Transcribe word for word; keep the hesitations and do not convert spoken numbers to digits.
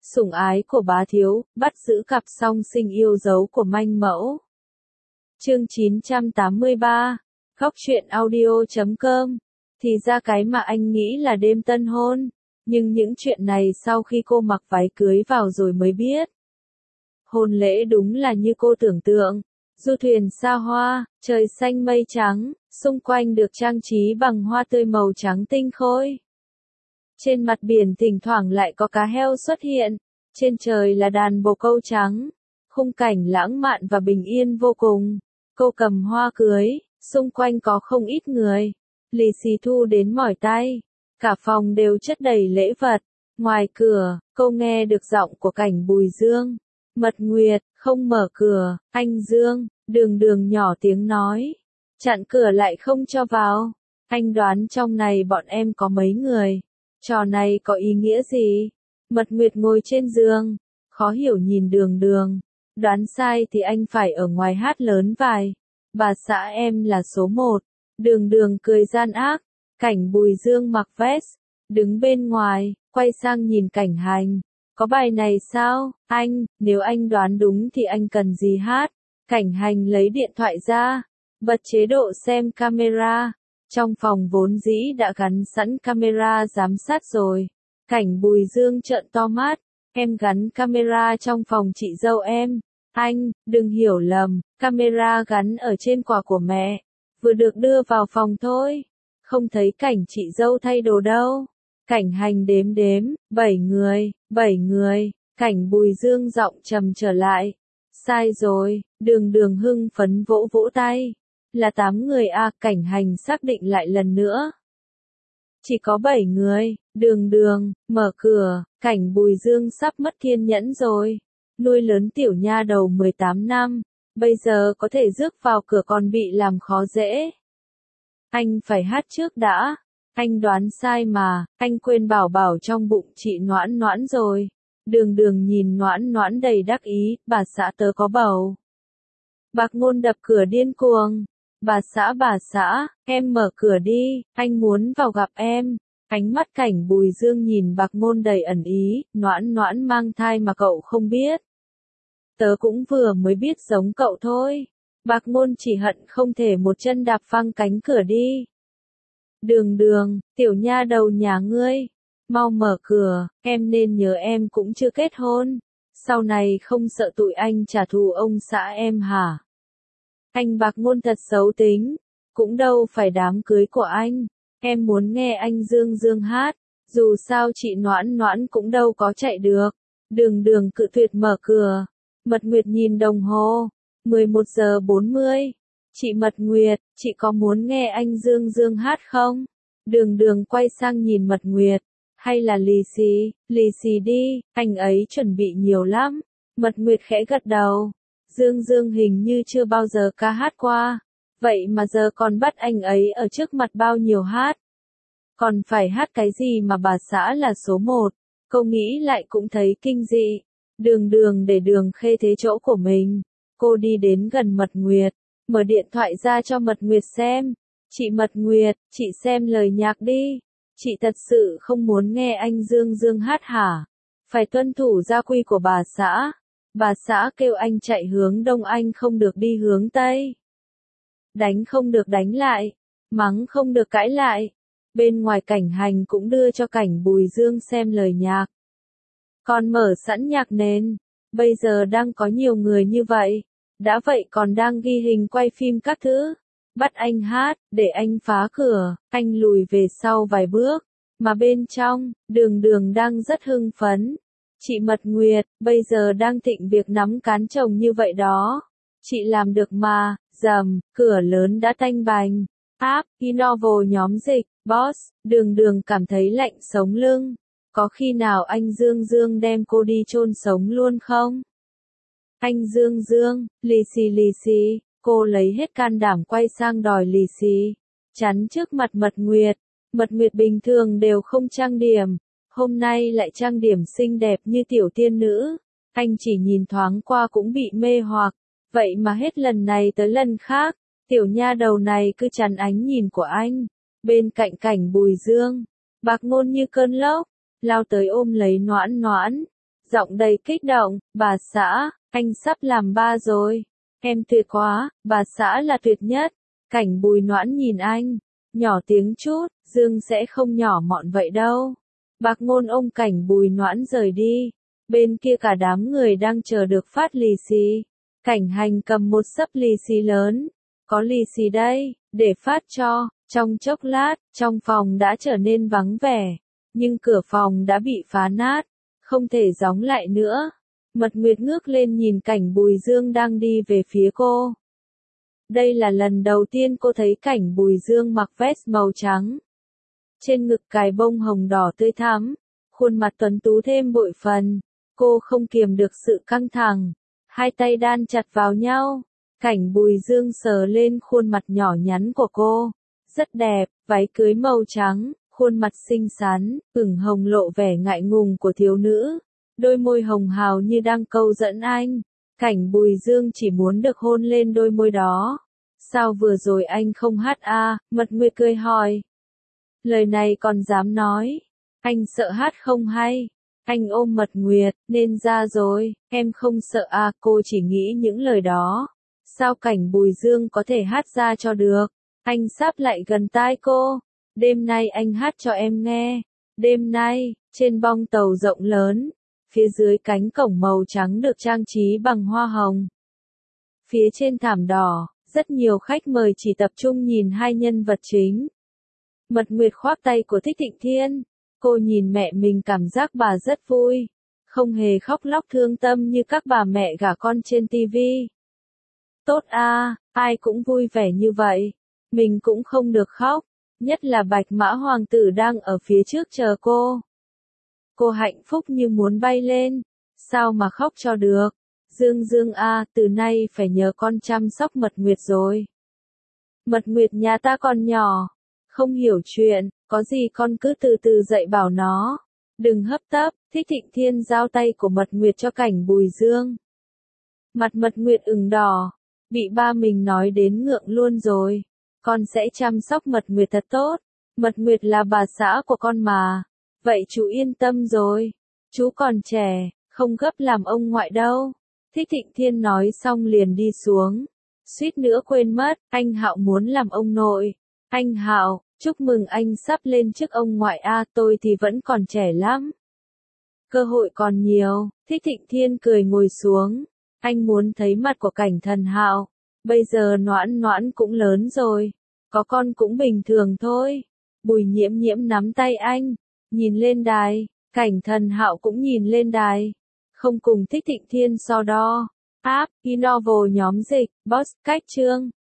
sủng ái của bá thiếu, bắt giữ cặp song sinh yêu dấu của manh mẫu. Chương chín trăm tám mươi ba, khóc chuyện audio chấm com. Thì ra cái mà anh nghĩ là đêm tân hôn, nhưng những chuyện này sau khi cô mặc váy cưới vào rồi mới biết. Hôn lễ đúng là như cô tưởng tượng, du thuyền xa hoa, trời xanh mây trắng, xung quanh được trang trí bằng hoa tươi màu trắng tinh khôi. Trên mặt biển thỉnh thoảng lại có cá heo xuất hiện, trên trời là đàn bồ câu trắng, khung cảnh lãng mạn và bình yên vô cùng. Cô cầm hoa cưới, xung quanh có không ít người, lì xì thu đến mỏi tay, cả phòng đều chất đầy lễ vật. Ngoài cửa, cô nghe được giọng của Cảnh Bùi Dương. Mật Nguyệt, không mở cửa, anh Dương, Đường Đường nhỏ tiếng nói. Chặn cửa lại không cho vào. Anh đoán trong này bọn em có mấy người. Trò này có ý nghĩa gì? Mật Nguyệt ngồi trên giường, khó hiểu nhìn Đường Đường. Đoán sai thì anh phải ở ngoài hát lớn vài. Bà xã em là số một. Đường Đường cười gian ác. Cảnh Bùi Dương mặc vest, đứng bên ngoài, quay sang nhìn Cảnh Hành. Có bài này sao, anh, nếu anh đoán đúng thì anh cần gì hát? Cảnh Hành lấy điện thoại ra, bật chế độ xem camera. Trong phòng vốn dĩ đã gắn sẵn camera giám sát rồi. Cảnh Bùi Dương trợn to mắt, em gắn camera trong phòng chị dâu em. Anh, đừng hiểu lầm, camera gắn ở trên quà của mẹ, vừa được đưa vào phòng thôi. Không thấy cảnh chị dâu thay đồ đâu. Cảnh Hành đếm đếm, bảy người, bảy người. Cảnh Bùi Dương giọng trầm trở lại. Sai rồi, Đường Đường hưng phấn vỗ vỗ tay. Là tám người à, Cảnh Hành xác định lại lần nữa. Chỉ có bảy người. Đường Đường, mở cửa. Cảnh Bùi Dương sắp mất kiên nhẫn rồi. Nuôi lớn tiểu nha đầu mười tám năm, bây giờ có thể rước vào cửa còn bị làm khó dễ. Anh phải hát trước đã. Anh đoán sai mà, anh quên bảo bảo trong bụng chị Noãn Noãn rồi. Đường Đường nhìn Noãn Noãn đầy đắc ý, bà xã tớ có bầu. Bạc Ngôn đập cửa điên cuồng. Bà xã bà xã, em mở cửa đi, anh muốn vào gặp em. Ánh mắt Cảnh Bùi Dương nhìn Bạc Ngôn đầy ẩn ý, Noãn Noãn mang thai mà cậu không biết. Tớ cũng vừa mới biết giống cậu thôi. Bạc Ngôn chỉ hận không thể một chân đạp phăng cánh cửa đi. Đường Đường, tiểu nha đầu nhà ngươi, mau mở cửa, em nên nhớ em cũng chưa kết hôn. Sau này không sợ tụi anh trả thù ông xã em hả? Anh Bạc Ngôn thật xấu tính, cũng đâu phải đám cưới của anh. Em muốn nghe anh Dương Dương hát, dù sao chị Noãn Noãn cũng đâu có chạy được. Đường Đường cự tuyệt mở cửa. Mật Nguyệt nhìn đồng hồ, mười một giờ bốn mươi. Chị Mật Nguyệt, chị có muốn nghe anh Dương Dương hát không? Đường Đường quay sang nhìn Mật Nguyệt. Hay là lì xì, lì xì đi, anh ấy chuẩn bị nhiều lắm. Mật Nguyệt khẽ gật đầu. Dương Dương hình như chưa bao giờ ca hát qua. Vậy mà giờ còn bắt anh ấy ở trước mặt bao nhiêu hát. Còn phải hát cái gì mà bà xã là số một. Cô nghĩ lại cũng thấy kinh dị. Đường Đường để Đường Khê thế chỗ của mình. Cô đi đến gần Mật Nguyệt, mở điện thoại ra cho Mật Nguyệt xem. Chị Mật Nguyệt, chị xem lời nhạc đi. Chị thật sự không muốn nghe anh Dương Dương hát hả? Phải tuân thủ gia quy của bà xã. Bà xã kêu anh chạy hướng đông anh không được đi hướng tây. Đánh không được đánh lại. Mắng không được cãi lại. Bên ngoài Cảnh Hành cũng đưa cho Cảnh Bùi Dương xem lời nhạc. Còn mở sẵn nhạc nền. Bây giờ đang có nhiều người như vậy. Đã vậy còn đang ghi hình quay phim các thứ. Bắt anh hát, để anh phá cửa, anh lùi về sau vài bước. Mà bên trong, Đường Đường đang rất hưng phấn. Chị Mật Nguyệt, bây giờ đang thịnh việc nắm cán chồng như vậy đó. Chị làm được mà, dầm, cửa lớn đã tanh bành. Áp, Inovo nhóm dịch, boss, Đường Đường cảm thấy lạnh sống lưng. Có khi nào anh Dương Dương đem cô đi chôn sống luôn không? Anh Dương Dương, lì xì lì xì, cô lấy hết can đảm quay sang đòi lì xì. Chắn trước mặt Mật Nguyệt. Mật Nguyệt bình thường đều không trang điểm. Hôm nay lại trang điểm xinh đẹp như tiểu tiên nữ. Anh chỉ nhìn thoáng qua cũng bị mê hoặc. Vậy mà hết lần này tới lần khác, tiểu nha đầu này cứ chắn ánh nhìn của anh. Bên cạnh Cảnh Bùi Dương, Bạc Ngôn như cơn lốc, lao tới ôm lấy Noãn Noãn. giọng đầy kích động, bà xã, anh sắp làm ba rồi. Em tuyệt quá, bà xã là tuyệt nhất. Cảnh Bùi Noãn nhìn anh, nhỏ tiếng chút, Dương sẽ không nhỏ mọn vậy đâu. Bạc Ngôn ôm Cảnh Bùi Noãn rời đi. Bên kia cả đám người đang chờ được phát lì xì. Cảnh Hành cầm một xấp lì xì lớn. Có lì xì đây, để phát cho. Trong chốc lát, trong phòng đã trở nên vắng vẻ. Nhưng cửa phòng đã bị phá nát, không thể gióng lại nữa. Mật Nguyệt ngước lên nhìn Cảnh Bùi Dương đang đi về phía cô. Đây là lần đầu tiên cô thấy Cảnh Bùi Dương mặc vest màu trắng. Trên ngực cài bông hồng đỏ tươi thắm, khuôn mặt tuấn tú thêm bội phần. Cô không kiềm được sự căng thẳng, hai tay đan chặt vào nhau. Cảnh Bùi Dương sờ lên khuôn mặt nhỏ nhắn của cô. Rất đẹp, váy cưới màu trắng, khuôn mặt xinh xắn, ửng hồng lộ vẻ ngại ngùng của thiếu nữ. Đôi môi hồng hào như đang câu dẫn anh. Cảnh Bùi Dương chỉ muốn được hôn lên đôi môi đó. Sao vừa rồi anh không hát à? Mật Nguyệt cười hỏi. Lời này còn dám nói. Anh sợ hát không hay. Anh ôm Mật Nguyệt, nên ra rồi, em không sợ à? Cô chỉ nghĩ những lời đó. Sao Cảnh Bùi Dương có thể hát ra cho được? Anh sáp lại gần tai cô. Đêm nay anh hát cho em nghe. Đêm nay, trên bong tàu rộng lớn, phía dưới cánh cổng màu trắng được trang trí bằng hoa hồng. Phía trên thảm đỏ, rất nhiều khách mời chỉ tập trung nhìn hai nhân vật chính. Mật Nguyệt khoác tay của Thích Thịnh Thiên. Cô nhìn mẹ mình cảm giác bà rất vui. Không hề khóc lóc thương tâm như các bà mẹ gả con trên tivi. Tốt à, ai cũng vui vẻ như vậy. Mình cũng không được khóc. Nhất là Bạch Mã Hoàng tử đang ở phía trước chờ cô. Cô hạnh phúc như muốn bay lên. Sao mà khóc cho được? Dương Dương à, từ nay phải nhờ con chăm sóc Mật Nguyệt rồi. Mật Nguyệt nhà ta còn nhỏ. Không hiểu chuyện, có gì con cứ từ từ dạy bảo nó. Đừng hấp tấp. Thích Thịnh Thiên giao tay của Mật Nguyệt cho Cảnh Bùi Dương. Mặt Mật Nguyệt ửng đỏ. Bị ba mình nói đến ngượng luôn rồi. Con sẽ chăm sóc Mật Nguyệt thật tốt. Mật Nguyệt là bà xã của con mà. Vậy chú yên tâm rồi. Chú còn trẻ, không gấp làm ông ngoại đâu. Thích Thịnh Thiên nói xong liền đi xuống. Suýt nữa quên mất, anh Hạo muốn làm ông nội. Anh Hạo, chúc mừng anh sắp lên chức ông ngoại a, à, tôi thì vẫn còn trẻ lắm. Cơ hội còn nhiều. Thích Thịnh Thiên cười ngồi xuống. Anh muốn thấy mặt của Cảnh Thần Hạo. Bây giờ Noãn Noãn cũng lớn rồi. Có con cũng bình thường thôi. Bùi Nhiễm Nhiễm nắm tay anh. Nhìn lên đài. Cảnh Thần Hạo cũng nhìn lên đài. Không cùng Thích Thịnh Thiên so đo. App, e-novel nhóm dịch, boss, cách chương.